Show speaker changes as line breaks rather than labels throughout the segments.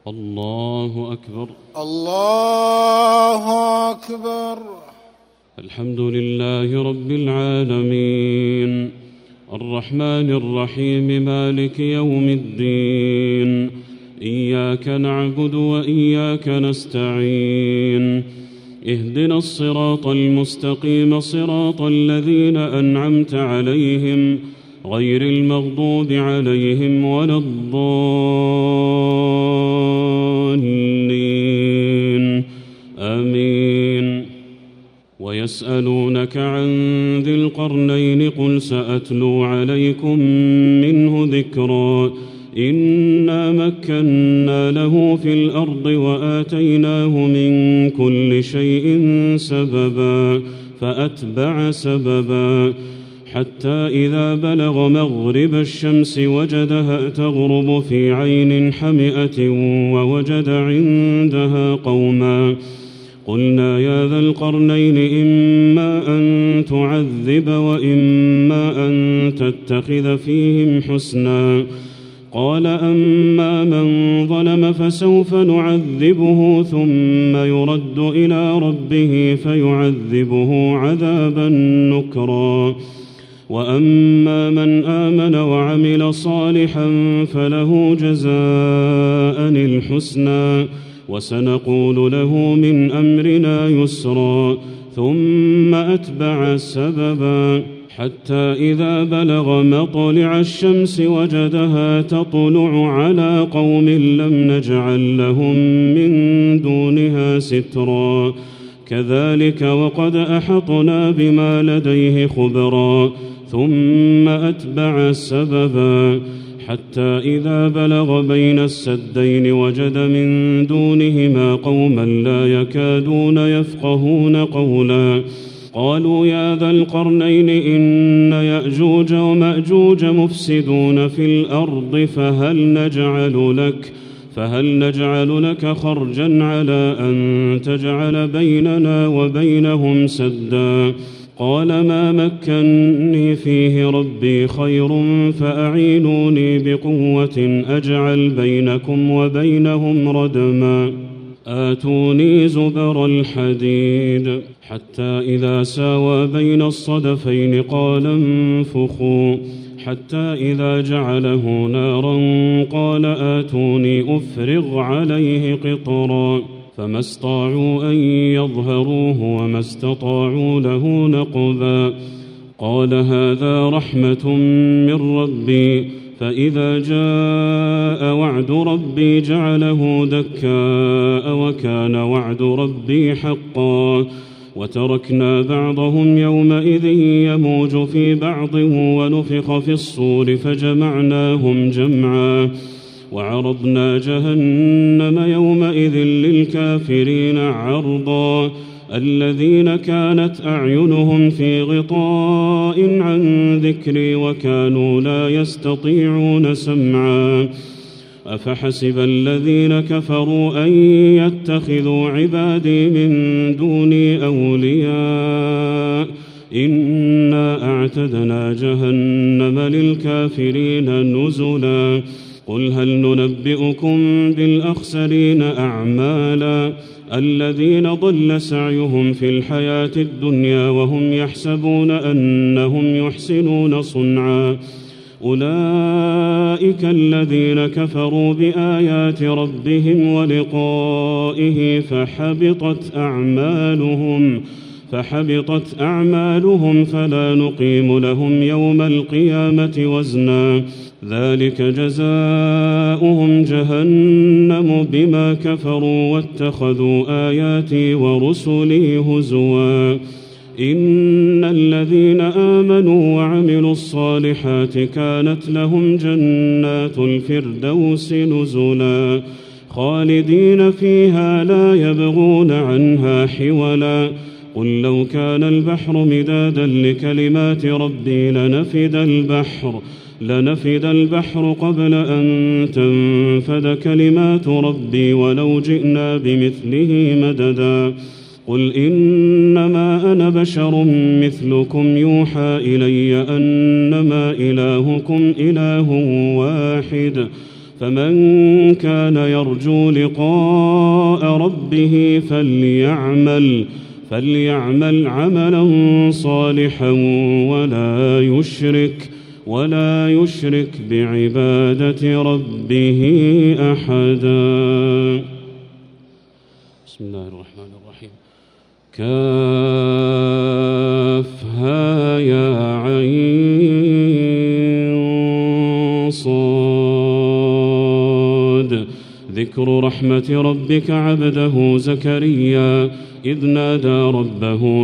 الله أكبر.
الله أكبر.
الحمد لله رب العالمين الرحمن الرحيم مالك يوم الدين، إياك نعبد وإياك نستعين، اهدنا الصراط المستقيم صراط الذين أنعمت عليهم غير المغضوب عليهم ولا الضالين، آمين. ويسألونك عن ذي القرنين قل سأتلو عليكم منه ذكرا، إنا مكنا له في الأرض وآتيناه من كل شيء سببا فأتبع سببا حتى إذا بلغ مغرب الشمس وجدها تغرب في عين حمئة ووجد عندها قوما، قلنا يا ذا القرنين إما أن تعذب وإما أن تتخذ فيهم حسنا، قال أما من ظلم فسوف نعذبه ثم يرد إلى ربه فيعذبه عذابا نكرا، وأما من آمن وعمل صالحا فله جزاء الحسنى وسنقول له من أمرنا يسرا، ثم أتبع سببا حتى إذا بلغ مطلع الشمس وجدها تطلع على قوم لم نجعل لهم من دونها سترا، كذلك وقد أحطنا بما لديه خبرا، ثم أتبع سببا حتى إذا بلغ بين السدين وجد من دونهما قوما لا يكادون يفقهون قولا، قالوا يا ذا القرنين إن يأجوج ومأجوج مفسدون في الأرض فهل نجعل لك خرجا على أن تجعل بيننا وبينهم سدا، قال ما مكني فيه ربي خير فأعينوني بقوة أجعل بينكم وبينهم ردما، آتوني زبر الحديد حتى إذا ساوى بين الصدفين قال انفخوا، حتى إذا جعله نارا قال آتوني أفرغ عليه قطرا، فما استطاعوا أن يظهروه وما استطاعوا له نقبا، قال هذا رحمة من ربي فإذا جاء وعد ربي جعله دكاء وكان وعد ربي حقا، وتركنا بعضهم يومئذ يموج في بعض ونفخ في الصور فجمعناهم جمعا، وعرضنا جهنم يومئذ للكافرين عرضا، الذين كانت أعينهم في غطاء عن ذكري وكانوا لا يستطيعون سمعا، أفحسب الذين كفروا أن يتخذوا عبادي من دوني أولياء، إنا أعتدنا جهنم للكافرين نزلا، قل هل ننبئكم بالأخسرين أعمالا، الذين ضل سعيهم في الحياة الدنيا وهم يحسبون أنهم يحسنون صنعا، أولئك الذين كفروا بآيات ربهم ولقائه فحبطت أعمالهم فلا نقيم لهم يوم القيامة وزنا، ذلك جزاؤهم جهنم بما كفروا واتخذوا آياتي ورسلي هزوا، إن الذين آمنوا وعملوا الصالحات كانت لهم جنات الفردوس نزلا، خالدين فيها لا يبغون عنها حولا، قل لو كان البحر مدادا لكلمات ربي لنفد البحر قبل أن تنفد كلمات ربي ولو جئنا بمثله مددا، قل إنما أنا بشر مثلكم يوحى إلي أنما إلهكم إله واحد فمن كان يرجو لقاء ربه فليعمل عملا صالحا ولا يشرك بعبادة ربه أحدا. بسم الله الرحمن الرحيم. كافها يا عين صاد. ذكر رحمة ربك عبده زكريا إذ نادى ربه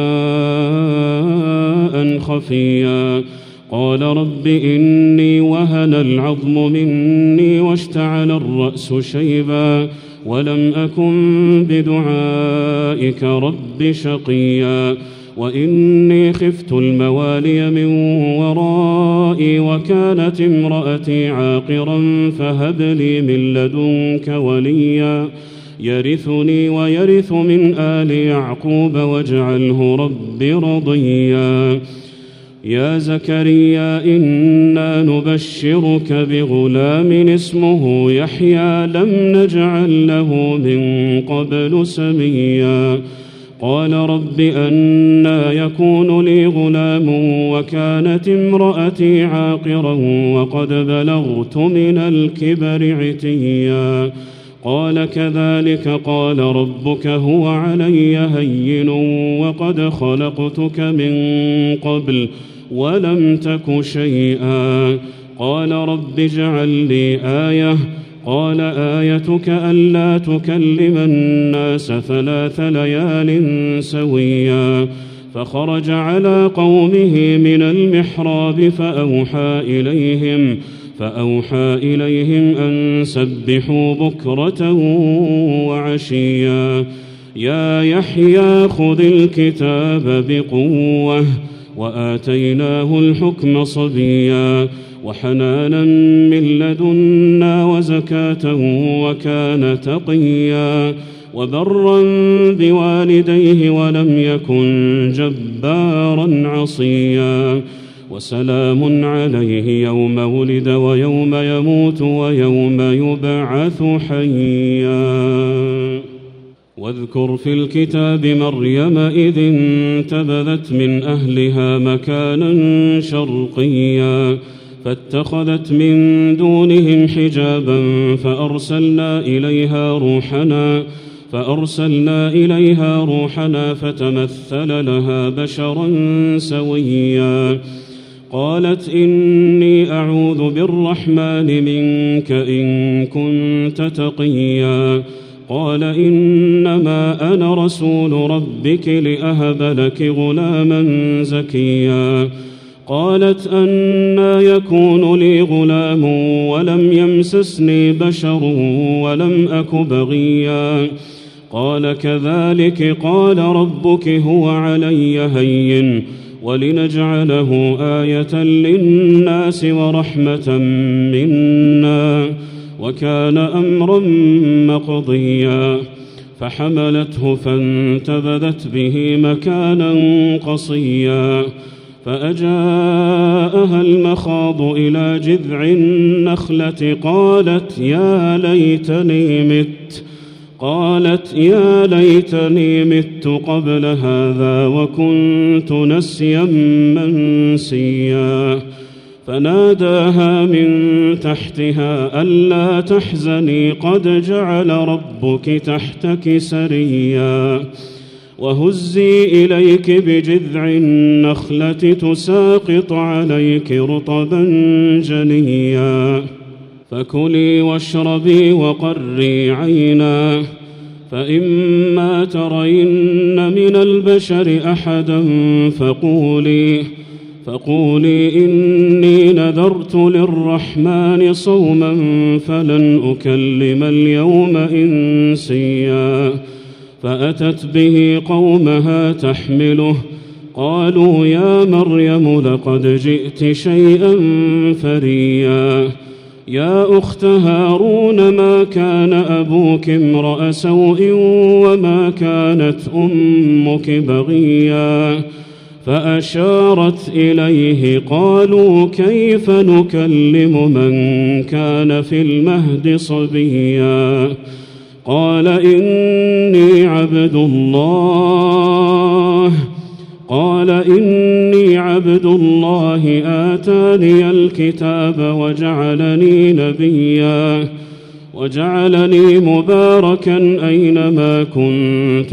نداء خفيا قال رب إني وهن العظم مني واشتعل الرأس شيبا ولم أكن بدعائك رب شقيا وإني خفت الموالي من ورائي وكانت امرأتي عاقرا فهب لي من لدنك وليا يرثني ويرث من آل يعقوب واجعله رب رضيا. يا زكريا إنا نبشرك بغلام اسمه يحيى لم نجعل له من قبل سميا قال رب أنى يكون لي غلام وكانت امرأتي عاقرا وقد بلغت من الكبر عتيا قال كذلك قال ربك هو علي هين وقد خلقتك من قبل ولم تك شيئا قال رب اجعل لي آية قال آيتك ألا تكلم الناس 3 ليال سويا فخرج على قومه من المحراب فأوحى إليهم أن سبحوا بكرة وعشيا يا يحيى خذ الكتاب بقوة وآتيناه الحكم صبيا وحنانا من لدنا وزكاة وكان تقيا وبرا بوالديه ولم يكن جبارا عصيا وسلام عليه يوم ولد ويوم يموت ويوم يبعث حيا. واذكر في الكتاب مريم إذ انتبذت من أهلها مكانا شرقيا فاتخذت من دونهم حجابا فأرسلنا إليها روحنا فتمثل لها بشرا سويا قالت إني أعوذ بالرحمن منك إن كنت تقيا قال إنما أنا رسول ربك لأهب لك غلاما زكيا قالت أنى يكون لي غلام ولم يمسسني بشر ولم أك بغيا قال كذلك قال ربك هو علي هين ولنجعله آية للناس ورحمة منا وكان أمرا مقضيا فحملته فانتبذت به مكانا قصيا فأجاءها المخاض إلى جذع النخلة قالت يا ليتني مت قبل هذا وكنت نسيا منسيا فناداها من تحتها ألا تحزني قد جعل ربك تحتك سريا وهزي إليك بجذع النخلة تساقط عليك رطبا جنيا فكلي واشربي وقري عينا فإما ترين من البشر أحدا فقولي إني نذرت للرحمن صوما فلن أكلم اليوم إنسيا فأتت به قومها تحمله قالوا يا مريم لقد جئت شيئا فريا يا أخت هارون ما كان أبوك امرأ سوء وما كانت أمك بغيا فأشارت إليه قالوا كيف نكلم من كان في المهد صبيا قال إني عبد الله آتاني الكتاب وجعلني مباركا أينما كنت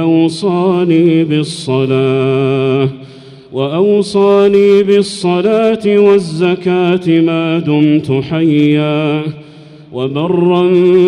وأوصاني بالصلاة والزكاة ما دمت حيا وبرا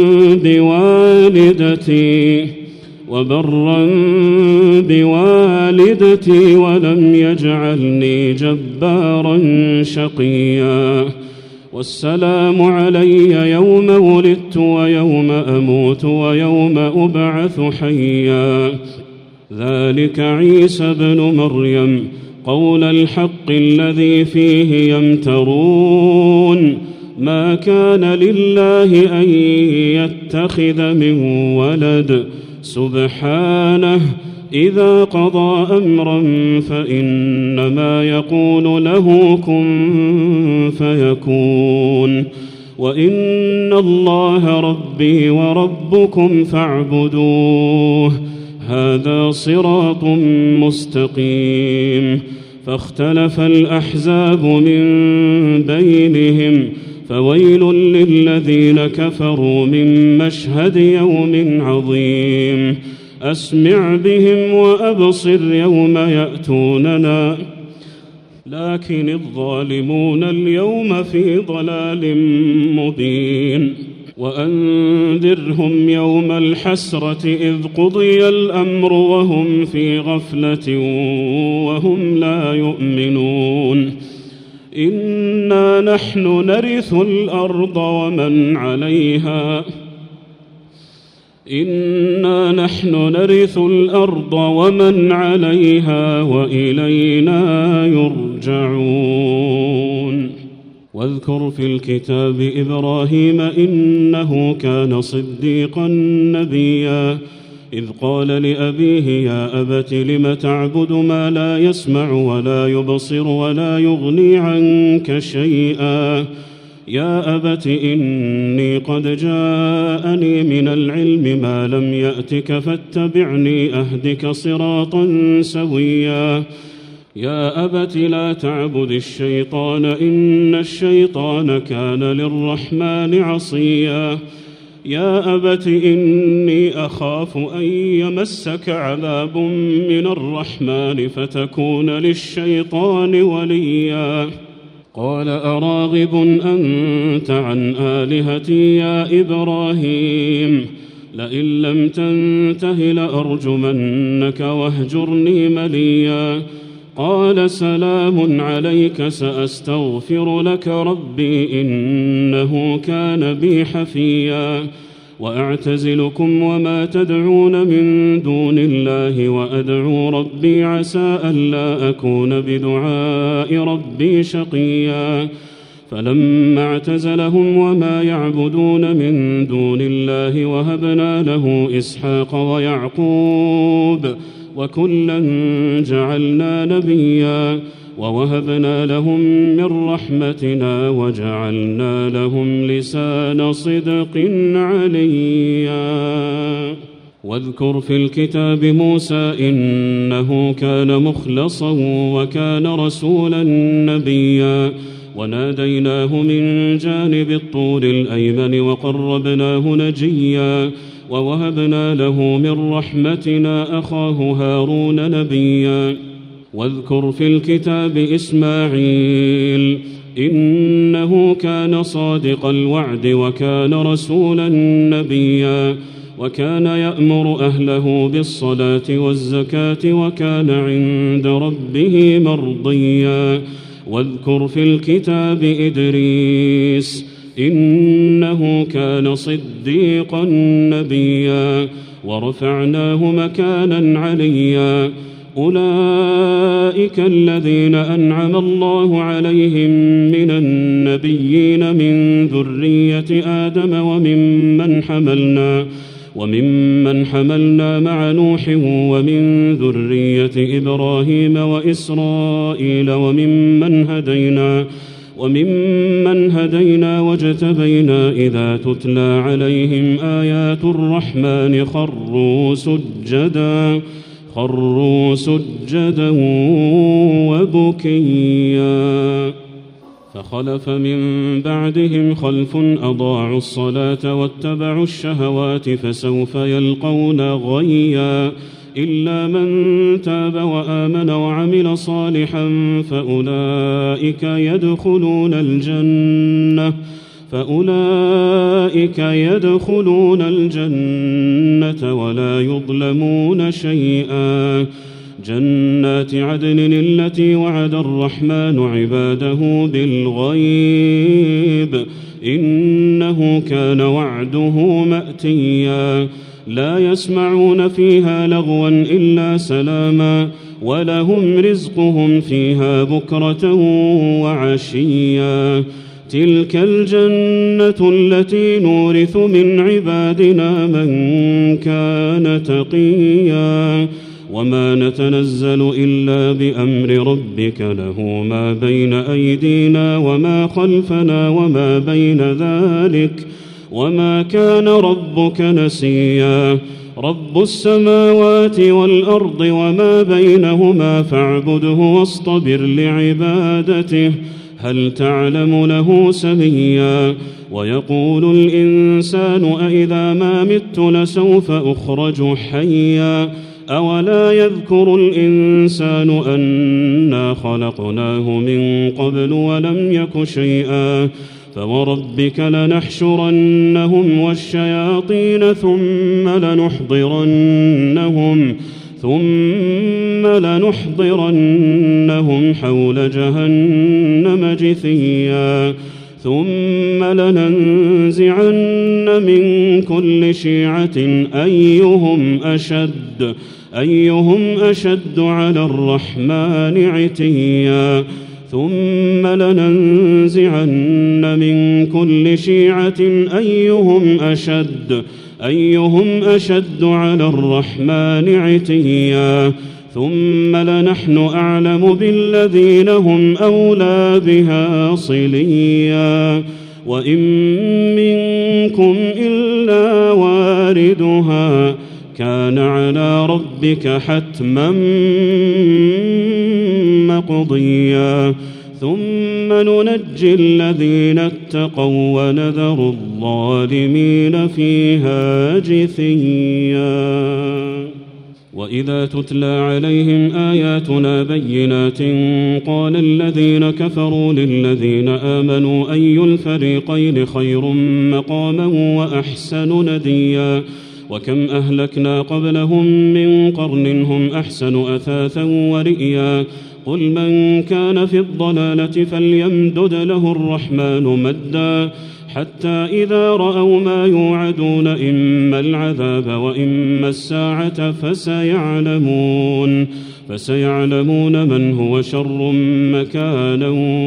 بوالدتي ولم يجعلني جبارا شقيا والسلام علي يوم ولدت ويوم أموت ويوم أبعث حيا ذلك عيسى بن مريم قول الحق الذي فيه يمترون ما كان لله أن يتخذ من ولد سبحانه إذا قضى أمرا فإنما يقول له كن فيكون وإن الله ربي وربكم فاعبدوه هذا صراط مستقيم فاختلف الأحزاب من بينهم فويل للذين كفروا من مشهد يوم عظيم أسمع بهم وأبصر يوم يأتوننا لكن الظالمون اليوم في ضلال مبين وأنذرهم يوم الحسرة إذ قضي الأمر وهم في غفلة وهم لا يؤمنون إنا نحن نرث الأرض ومن عليها وإلينا يرجعون واذكر في الكتاب إبراهيم إنه كان صديقا نبيا إذ قال لأبيه يا أبت لم تعبد ما لا يسمع ولا يبصر ولا يغني عنك شيئا يا أبت إني قد جاءني من العلم ما لم يأتك فاتبعني أهدك صراطا سويا يا أبت لا تعبد الشيطان إن الشيطان كان للرحمن عصيا يا أبت إني أخاف أن يمسك عذاب من الرحمن فتكون للشيطان وليا قال أراغب أنت عن آلهتي يا إبراهيم لئن لم تنته لأرجمنك واهجرني مليا قال سلام عليك سأستغفر لك ربي إنه كان بي حفيا وأعتزلكم وما تدعون من دون الله وأدعو ربي عسى ألا أكون بدعاء ربي شقيا فلما اعتزلهم وما يعبدون من دون الله وهبنا له إسحاق ويعقوب وكلا جعلنا نبيا ووهبنا لهم من رحمتنا وجعلنا لهم لسان صدق عليا واذكر في الكتاب موسى إنه كان مخلصا وكان رسولا نبيا وناديناه من جانب الطور الأيمن وقربناه نجيا ووهبنا له من رحمتنا أخاه هارون نبيا واذكر في الكتاب إسماعيل إنه كان صادق الوعد وكان رسولا نبيا وكان يأمر أهله بالصلاة والزكاة وكان عند ربه مرضيا واذكر في الكتاب إدريس إنه كان صديقا نبيا ورفعناه مكانا عليا أولئك الذين أنعم الله عليهم من النبيين من ذرية آدم وممن حملنا مع نوح ومن ذرية إبراهيم وإسرائيل وممن هدينا واجتبينا إذا تتلى عليهم آيات الرحمن خروا سجدا وبكيا فخلف من بعدهم خلف أضاعوا الصلاة واتبعوا الشهوات فسوف يلقون غيا إلا من تاب وآمن وعمل صالحا فأولئك يدخلون الجنة ولا يظلمون شيئا جنات عدن التي وعد الرحمن عباده بالغيب إنه كان وعده مأتيا لا يسمعون فيها لغوا إلا سلاما ولهم رزقهم فيها بكرة وعشيا تلك الجنة التي نورث من عبادنا من كان تقيا وما نتنزل إلا بأمر ربك له ما بين أيدينا وما خلفنا وما بين ذلك وما كان ربك نسيا رب السماوات والأرض وما بينهما فاعبده واصطبر لعبادته هل تعلم له سميا ويقول الإنسان أإذا ما مت لسوف أخرج حيا أولا يذكر الإنسان أنا خلقناه من قبل ولم يك شيئا فوربك لنحشرنهم والشياطين ثم لنحضرنهم حول جهنم جثيا ثم لننزعن من كل شيعة أيهم أشد على الرحمن عتيا ثم لننزعن من كل شيعة أيهم أشد على الرحمن عتيا ثم لنحن أعلم بالذين هم أولى بها صليا وإن منكم إلا واردها كان على ربك حتما مقضيا ثم ننجي الذين اتقوا ونذر الظالمين فيها جثيا وإذا تتلى عليهم آياتنا بينات قال الذين كفروا للذين آمنوا أي الفريقين خير مقاما وأحسن نديا وكم أهلكنا قبلهم من قرن هم أحسن أثاثا ورئيا قل من كان في الضلالة فليمدد له الرحمن مدا حتى إذا رأوا ما يوعدون إما العذاب وإما الساعة فسيعلمون من هو شر مكانا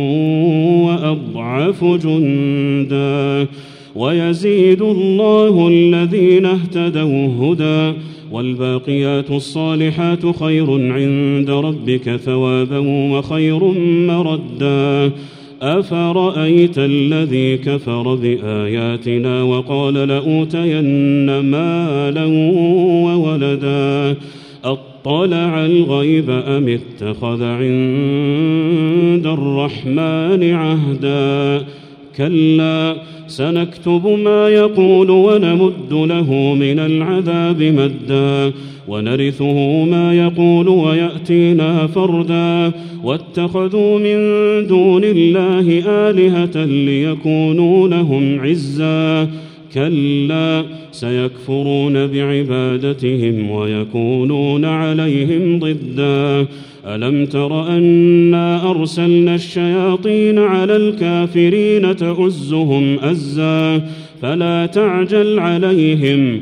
وأضعف جندا ويزيد الله الذين اهتدوا هدى والباقيات الصالحات خير عند ربك ثوابا وخير مردا أفرأيت الذي كفر بآياتنا وقال لأوتين مالا وولدا أطلع الغيب أم اتخذ عند الرحمن عهدا كلا سنكتب ما يقول ونمد له من العذاب مدا ونرثه ما يقول ويأتينا فردا واتخذوا من دون الله آلهة ليكونوا لهم عزا كلا سيكفرون بعبادتهم ويكونون عليهم ضدا ألم تر أنا أرسلنا الشياطين على الكافرين تؤزهم أزا فلا تعجل عليهم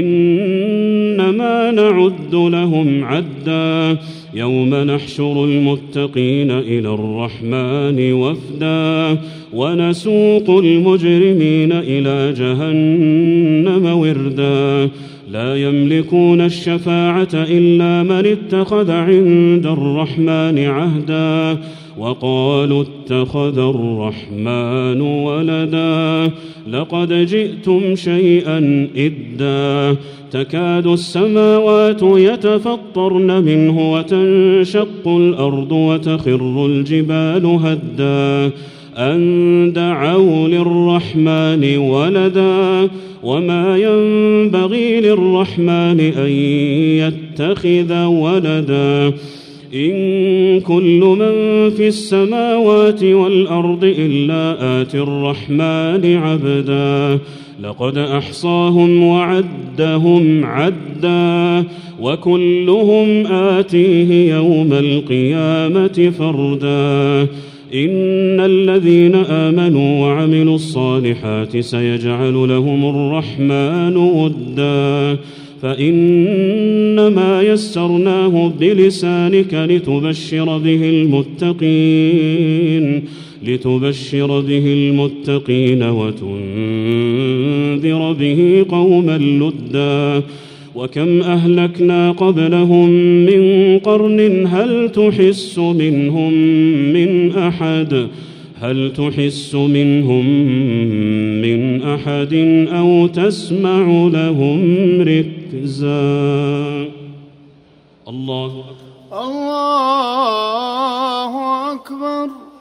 إنما نعد لهم عدا يوم نحشر المتقين إلى الرحمن وفدا ونسوق المجرمين إلى جهنم وردا لا يملكون الشفاعة إلا من اتخذ عند الرحمن عهدا وقالوا اتخذ الرحمن ولدا لقد جئتم شيئا إدا تكاد السماوات يتفطرن منه وتنشق الأرض وتخر الجبال هدا أن دعوا للرحمن ولدا وما ينبغي للرحمن أن يتخذ ولدا إن كل من في السماوات والأرض إلا آتي الرحمن عبدا لقد أحصاهم وعدهم عدا وكلهم آتيه يوم القيامة فردا إن الذين آمنوا وعملوا الصالحات سيجعل لهم الرحمن ودا فإنما يسرناه بلسانك لتبشر به المتقين وتنذر به قوما لدا وكم أهلكنا قبلهم من قرن هل تحس منهم من أحد أو تسمع لهم ركزا الله أكبر.